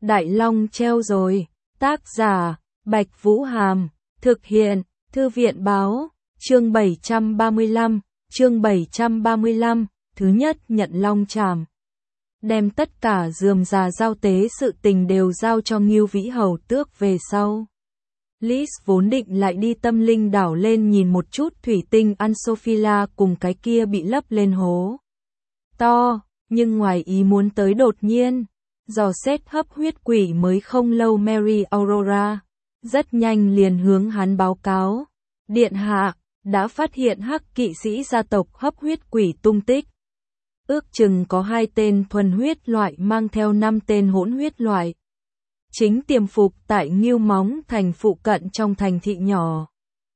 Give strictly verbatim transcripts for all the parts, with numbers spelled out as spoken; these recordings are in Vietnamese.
Đại Long treo rồi. Tác giả, Bạch Vũ Hàm. Thực hiện, Thư viện Báo. Chương bảy trăm ba mươi lăm. Chương bảy trăm ba mươi lăm. Thứ nhất, nhận long trảm. Đem tất cả rườm rà giao tế sự tình đều giao cho Ngưu Vĩ Hầu tước về sau. Liz vốn định lại đi Tâm Linh đảo lên nhìn một chút thủy tinh Ansophila cùng cái kia bị lấp lên hố to, nhưng ngoài ý muốn tới đột nhiên, dò xét hấp huyết quỷ mới không lâu Mary Aurora, rất nhanh liền hướng hắn báo cáo. Điện hạ, đã phát hiện hắc kỵ sĩ gia tộc hấp huyết quỷ tung tích. Ước chừng có hai tên thuần huyết loại mang theo năm tên hỗn huyết loại. Chính tiềm phục tại Ngưu Móng thành phụ cận trong thành thị nhỏ.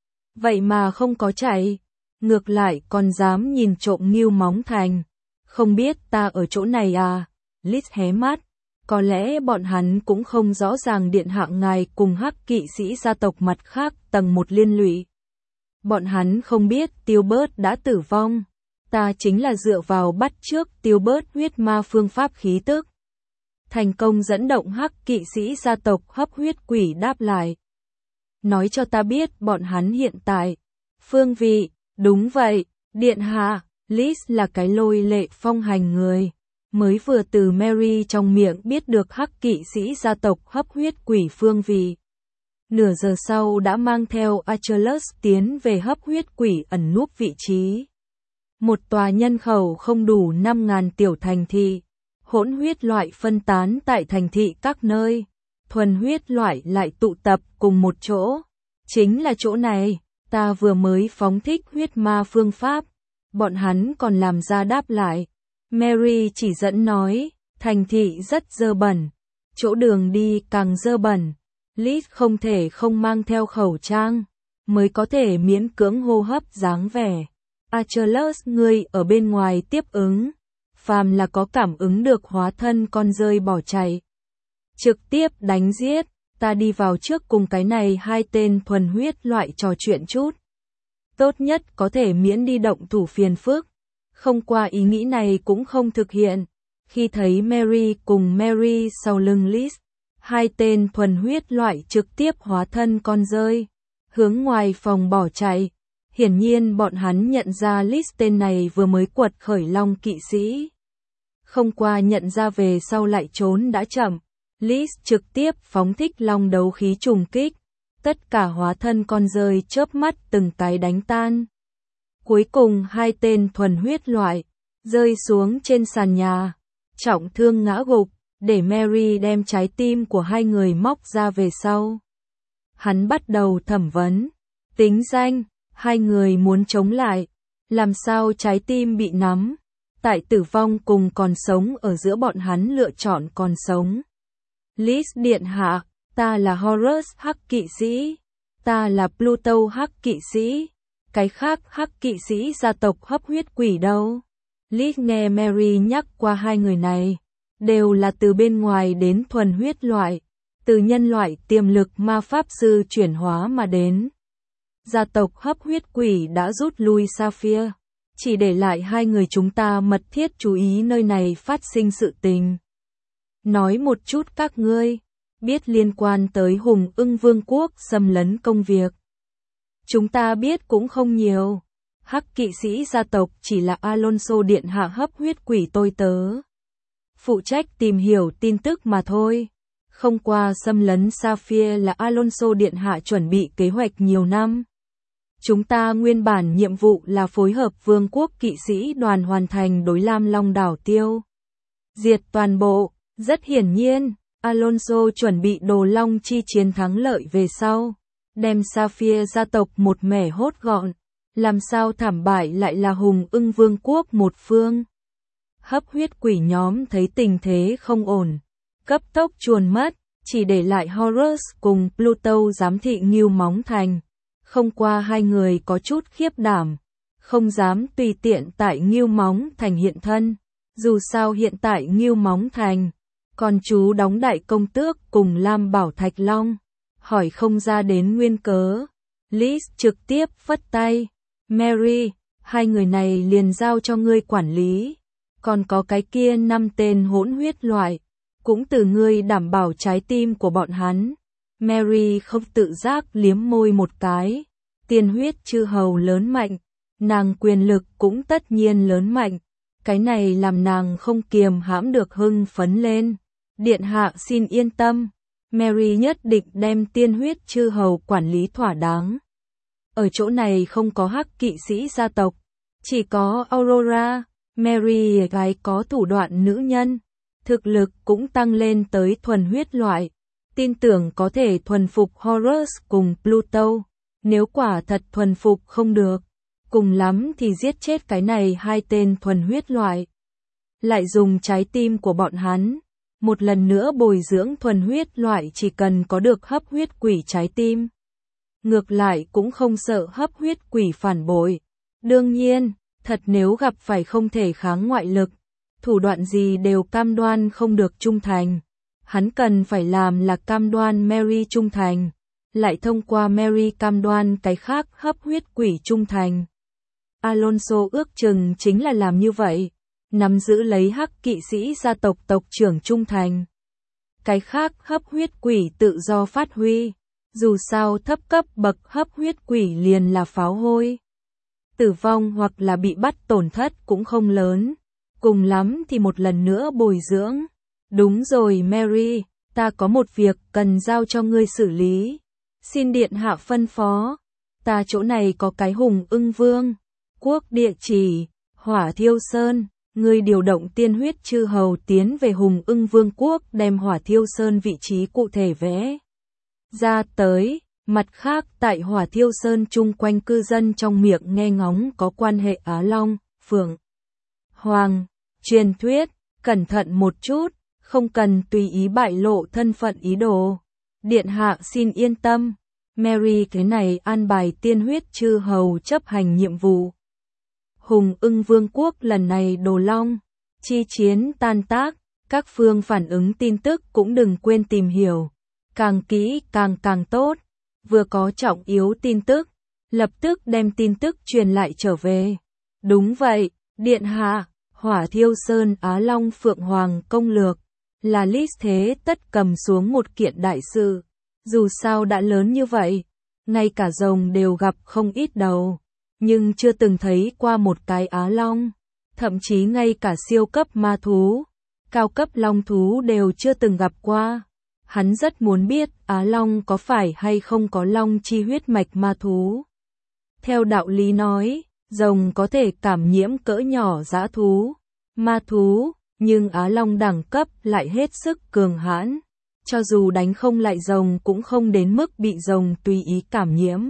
Vậy mà không có chạy, ngược lại còn dám nhìn trộm Ngưu Móng thành. Không biết ta ở chỗ này à? Liz hé mắt. Có lẽ bọn hắn cũng không rõ ràng điện hạ ngài cùng hắc kỵ sĩ gia tộc mặt khác tầng một liên lụy. Bọn hắn không biết Tiêu Bớt đã tử vong. Ta chính là dựa vào bắt trước Tiêu Bớt huyết ma phương pháp khí tức. Thành công dẫn động hắc kỵ sĩ gia tộc hấp huyết quỷ đáp lại. Nói cho ta biết bọn hắn hiện tại. Phương vị, đúng vậy, điện hạ, Liz là cái lôi lệ phong hành người. Mới vừa từ Mary trong miệng biết được hắc kỵ sĩ gia tộc hấp huyết quỷ phương vị. Nửa giờ sau đã mang theo Achilles tiến về hấp huyết quỷ ẩn núp vị trí. Một tòa nhân khẩu không đủ năm nghìn tiểu thành thị. Hỗn huyết loại phân tán tại thành thị các nơi. Thuần huyết loại lại tụ tập cùng một chỗ. Chính là chỗ này, ta vừa mới phóng thích huyết ma phương pháp. Bọn hắn còn làm ra đáp lại. Mary chỉ dẫn nói, thành thị rất dơ bẩn. Chỗ đường đi càng dơ bẩn. Liz không thể không mang theo khẩu trang, mới có thể miễn cưỡng hô hấp dáng vẻ. Achilles ngươi ở bên ngoài tiếp ứng. Phàm là có cảm ứng được hóa thân con rơi bỏ chạy. Trực tiếp đánh giết, ta đi vào trước cùng cái này hai tên thuần huyết loại trò chuyện chút. Tốt nhất có thể miễn đi động thủ phiền phức. Không qua ý nghĩ này cũng không thực hiện. Khi thấy Mary cùng Mary sau lưng Liz, hai tên thuần huyết loại trực tiếp hóa thân con rơi, hướng ngoài phòng bỏ chạy. Hiển nhiên bọn hắn nhận ra Liz tên này vừa mới quật khởi long kỵ sĩ. Không qua nhận ra về sau lại trốn đã chậm. Liz trực tiếp phóng thích long đấu khí trùng kích. Tất cả hóa thân con rơi chớp mắt từng cái đánh tan. Cuối cùng hai tên thuần huyết loại rơi xuống trên sàn nhà, trọng thương ngã gục, để Mary đem trái tim của hai người móc ra về sau. Hắn bắt đầu thẩm vấn. Tính danh, hai người muốn chống lại. Làm sao trái tim bị nắm? Tại tử vong cùng còn sống ở giữa bọn hắn lựa chọn còn sống. Liz điện hạ, ta là Horus hắc kỵ sĩ. Ta là Pluto hắc kỵ sĩ. Cái khác hắc kỵ sĩ gia tộc hấp huyết quỷ đâu? Liz nghe Mary nhắc qua hai người này. Đều là từ bên ngoài đến thuần huyết loại. Từ nhân loại tiềm lực ma pháp sư chuyển hóa mà đến. Gia tộc hấp huyết quỷ đã rút lui Sapphire. Chỉ để lại hai người chúng ta mật thiết chú ý nơi này phát sinh sự tình. Nói một chút các ngươi biết liên quan tới Hùng Ưng Vương quốc xâm lấn công việc. Chúng ta biết cũng không nhiều. Hắc kỵ sĩ gia tộc chỉ là Alonso điện hạ hấp huyết quỷ tôi tớ. Phụ trách tìm hiểu tin tức mà thôi. Không qua xâm lấn Sapphire là Alonso điện hạ chuẩn bị kế hoạch nhiều năm. Chúng ta nguyên bản nhiệm vụ là phối hợp vương quốc kỵ sĩ đoàn hoàn thành đối Lam Long đảo tiêu. Diệt toàn bộ, rất hiển nhiên, Alonso chuẩn bị đồ long chi chiến thắng lợi về sau. Đem Sapphire gia tộc một mẻ hốt gọn. Làm sao thảm bại lại là Hùng Ưng Vương quốc một phương. Hấp huyết quỷ nhóm thấy tình thế không ổn. Cấp tốc chuồn mất, chỉ để lại Horus cùng Pluto giám thị Ngưu Móng thành. Không qua hai người có chút khiếp đảm, không dám tùy tiện tại Ngưu Móng thành hiện thân. Dù sao hiện tại Ngưu Móng thành, còn chú đóng đại công tước cùng Lam Bảo Thạch Long. Hỏi không ra đến nguyên cớ. Liz trực tiếp phất tay. Mary, hai người này liền giao cho ngươi quản lý. Còn có cái kia năm tên hỗn huyết loại. cũng từ ngươi đảm bảo trái tim của bọn hắn. Mary không tự giác liếm môi một cái. Tiên huyết chư hầu lớn mạnh, nàng quyền lực cũng tất nhiên lớn mạnh. Cái này làm nàng không kiềm hãm được hưng phấn lên. Điện hạ xin yên tâm, Mary nhất định đem tiên huyết chư hầu quản lý thỏa đáng. Ở chỗ này không có hắc kỵ sĩ gia tộc, chỉ có Aurora. Mary gái có thủ đoạn nữ nhân, thực lực cũng tăng lên tới thuần huyết loại. Tin tưởng có thể thuần phục Horus cùng Pluto. Nếu quả thật thuần phục không được, cùng lắm thì giết chết cái này hai tên thuần huyết loại. Lại dùng trái tim của bọn hắn, một lần nữa bồi dưỡng thuần huyết loại chỉ cần có được hấp huyết quỷ trái tim. Ngược lại cũng không sợ hấp huyết quỷ phản bội. Đương nhiên, thật nếu gặp phải không thể kháng ngoại lực, thủ đoạn gì đều cam đoan không được trung thành. Hắn cần phải làm là cam đoan Mary trung thành, lại thông qua Mary cam đoan cái khác hấp huyết quỷ trung thành. Alonso ước chừng chính là làm như vậy, nắm giữ lấy hắc kỵ sĩ gia tộc tộc trưởng trung thành. Cái khác hấp huyết quỷ tự do phát huy, dù sao thấp cấp bậc hấp huyết quỷ liền là pháo hôi. Tử vong hoặc là bị bắt tổn thất cũng không lớn, cùng lắm thì một lần nữa bồi dưỡng. Đúng rồi Mary, ta có một việc cần giao cho ngươi xử lý. Xin điện hạ phân phó. Ta chỗ này có cái Hùng Ưng Vương quốc địa chỉ, Hỏa Thiêu Sơn. Ngươi điều động tiên huyết chư hầu tiến về Hùng Ưng Vương quốc đem Hỏa Thiêu Sơn vị trí cụ thể vẽ ra tới. Mặt khác tại Hỏa Thiêu Sơn chung quanh cư dân trong miệng nghe ngóng có quan hệ Á Long, Phượng Hoàng, truyền thuyết, cẩn thận một chút, không cần tùy ý bại lộ thân phận ý đồ. Điện hạ xin yên tâm, Mary cái này an bài tiên huyết chư hầu chấp hành nhiệm vụ. Hùng Ưng Vương quốc lần này đồ long, chi chiến tan tác, các phương phản ứng tin tức cũng đừng quên tìm hiểu, càng kỹ càng càng tốt. Vừa có trọng yếu tin tức, lập tức đem tin tức truyền lại trở về. Đúng vậy, điện hạ, Hỏa Thiêu Sơn Á Long Phượng Hoàng công lược, là List thế tất cầm xuống một kiện đại sự. Dù sao đã lớn như vậy, ngay cả rồng đều gặp không ít đầu, nhưng chưa từng thấy qua một cái Á Long, thậm chí ngay cả siêu cấp ma thú, cao cấp long thú đều chưa từng gặp qua. Hắn rất muốn biết Á Long có phải hay không có long chi huyết mạch ma thú. Theo đạo lý nói, rồng có thể cảm nhiễm cỡ nhỏ dã thú, ma thú, nhưng Á Long đẳng cấp lại hết sức cường hãn. Cho dù đánh không lại rồng cũng không đến mức bị rồng tùy ý cảm nhiễm.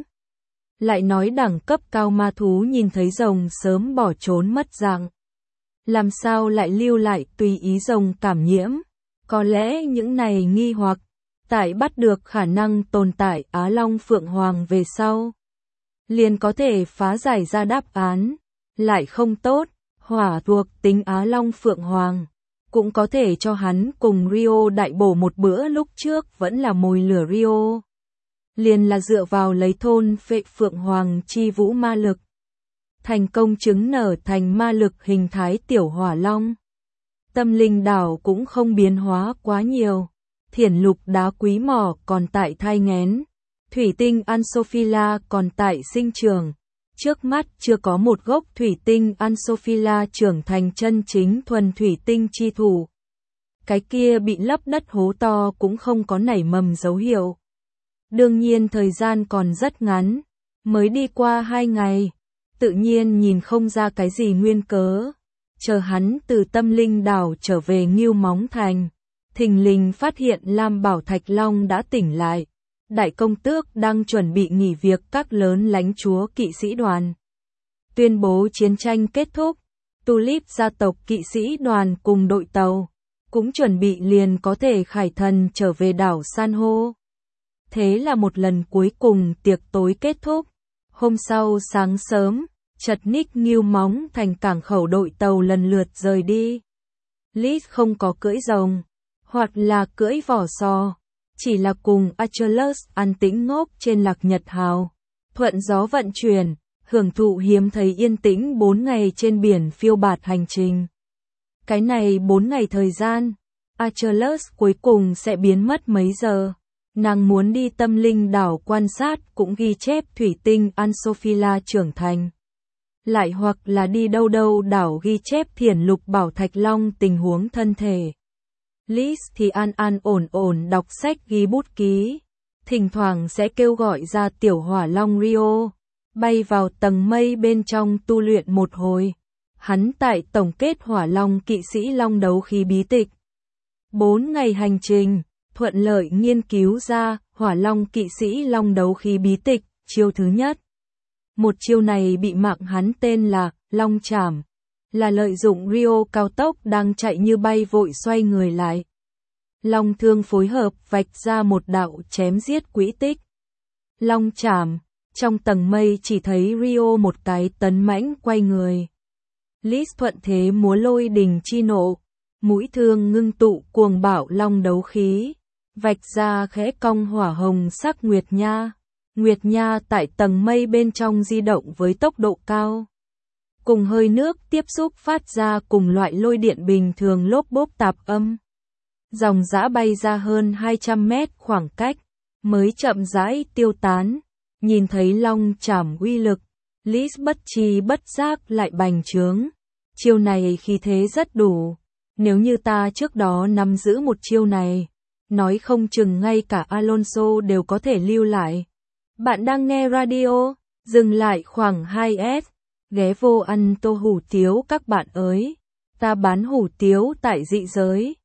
Lại nói đẳng cấp cao ma thú nhìn thấy rồng sớm bỏ trốn mất dạng. Làm sao lại lưu lại tùy ý rồng cảm nhiễm? Có lẽ những này nghi hoặc, tại bắt được khả năng tồn tại Á Long Phượng Hoàng về sau, liền có thể phá giải ra đáp án. Lại không tốt, hỏa thuộc tính Á Long Phượng Hoàng, cũng có thể cho hắn cùng Rio đại bổ một bữa lúc trước vẫn là mồi lửa Rio. Liền là dựa vào lấy thôn phệ Phượng Hoàng chi vũ ma lực, thành công chứng nở thành ma lực hình thái tiểu hỏa long. Tâm linh đảo cũng không biến hóa quá nhiều. Thiển lục đá quý mỏ còn tại thai nghén. Thủy tinh Ansophila còn tại sinh trường. Trước mắt chưa có một gốc thủy tinh Ansophila trưởng thành chân chính thuần thủy tinh chi thủ. Cái kia bị lấp đất hố to cũng không có nảy mầm dấu hiệu. Đương nhiên thời gian còn rất ngắn. Mới đi qua hai ngày. Tự nhiên nhìn không ra cái gì nguyên cớ. Chờ hắn từ tâm linh đảo trở về Ngưu Móng Thành, thình lình phát hiện Lam Bảo Thạch Long đã tỉnh lại. Đại công tước đang chuẩn bị nghỉ việc các lớn lãnh chúa kỵ sĩ đoàn. Tuyên bố chiến tranh kết thúc, Tulip gia tộc kỵ sĩ đoàn cùng đội tàu, cũng chuẩn bị liền có thể khải thần trở về đảo San hô. Thế là một lần cuối cùng tiệc tối kết thúc. Hôm sau sáng sớm, chật ních Ngưu Móng Thành cảng khẩu đội tàu lần lượt rời đi. Liz không có cưỡi rồng, hoặc là cưỡi vỏ sò, chỉ là cùng Achilles an tĩnh ngốc trên Lạc Nhật Hào, thuận gió vận chuyển, hưởng thụ hiếm thấy yên tĩnh bốn ngày trên biển phiêu bạt hành trình. Cái này bốn ngày thời gian, Achilles cuối cùng sẽ biến mất mấy giờ. Nàng muốn đi tâm linh đảo quan sát cũng ghi chép thủy tinh Ansophila trưởng thành. Lại hoặc là đi đâu đâu đảo ghi chép thiền lục bảo thạch long tình huống thân thể. Liz thì an an ổn ổn đọc sách ghi bút ký. Thỉnh thoảng sẽ kêu gọi ra tiểu hỏa long Rio. Bay vào tầng mây bên trong tu luyện một hồi. Hắn tại tổng kết hỏa long kỵ sĩ long đấu khí bí tịch. Bốn ngày hành trình, thuận lợi nghiên cứu ra hỏa long kỵ sĩ long đấu khí bí tịch, chiêu thứ nhất. Một chiêu này bị mạng hắn tên là Long Chảm, là lợi dụng Rio cao tốc đang chạy như bay vội xoay người lại. Long thương phối hợp vạch ra một đạo chém giết quỹ tích. Long Chảm, trong tầng mây chỉ thấy Rio một cái tấn mãnh quay người. Liz thuận thế múa lôi đình chi nộ, mũi thương ngưng tụ cuồng bạo long đấu khí, vạch ra khẽ cong hỏa hồng sắc Nguyệt Nha. Nguyệt Nha tại tầng mây bên trong di động với tốc độ cao. Cùng hơi nước tiếp xúc phát ra cùng loại lôi điện bình thường lốp bốp tạp âm. Dòng dã bay ra hơn hai trăm mét khoảng cách, mới chậm rãi tiêu tán. Nhìn thấy long chảm uy lực, Liz bất tri bất giác lại bành trướng. Chiêu này khí thế rất đủ. Nếu như ta trước đó nắm giữ một chiêu này, nói không chừng ngay cả Alonso đều có thể lưu lại. Bạn đang nghe radio, dừng lại khoảng hai S, ghé vô ăn tô hủ tiếu các bạn ơi. Ta bán hủ tiếu tại dị giới.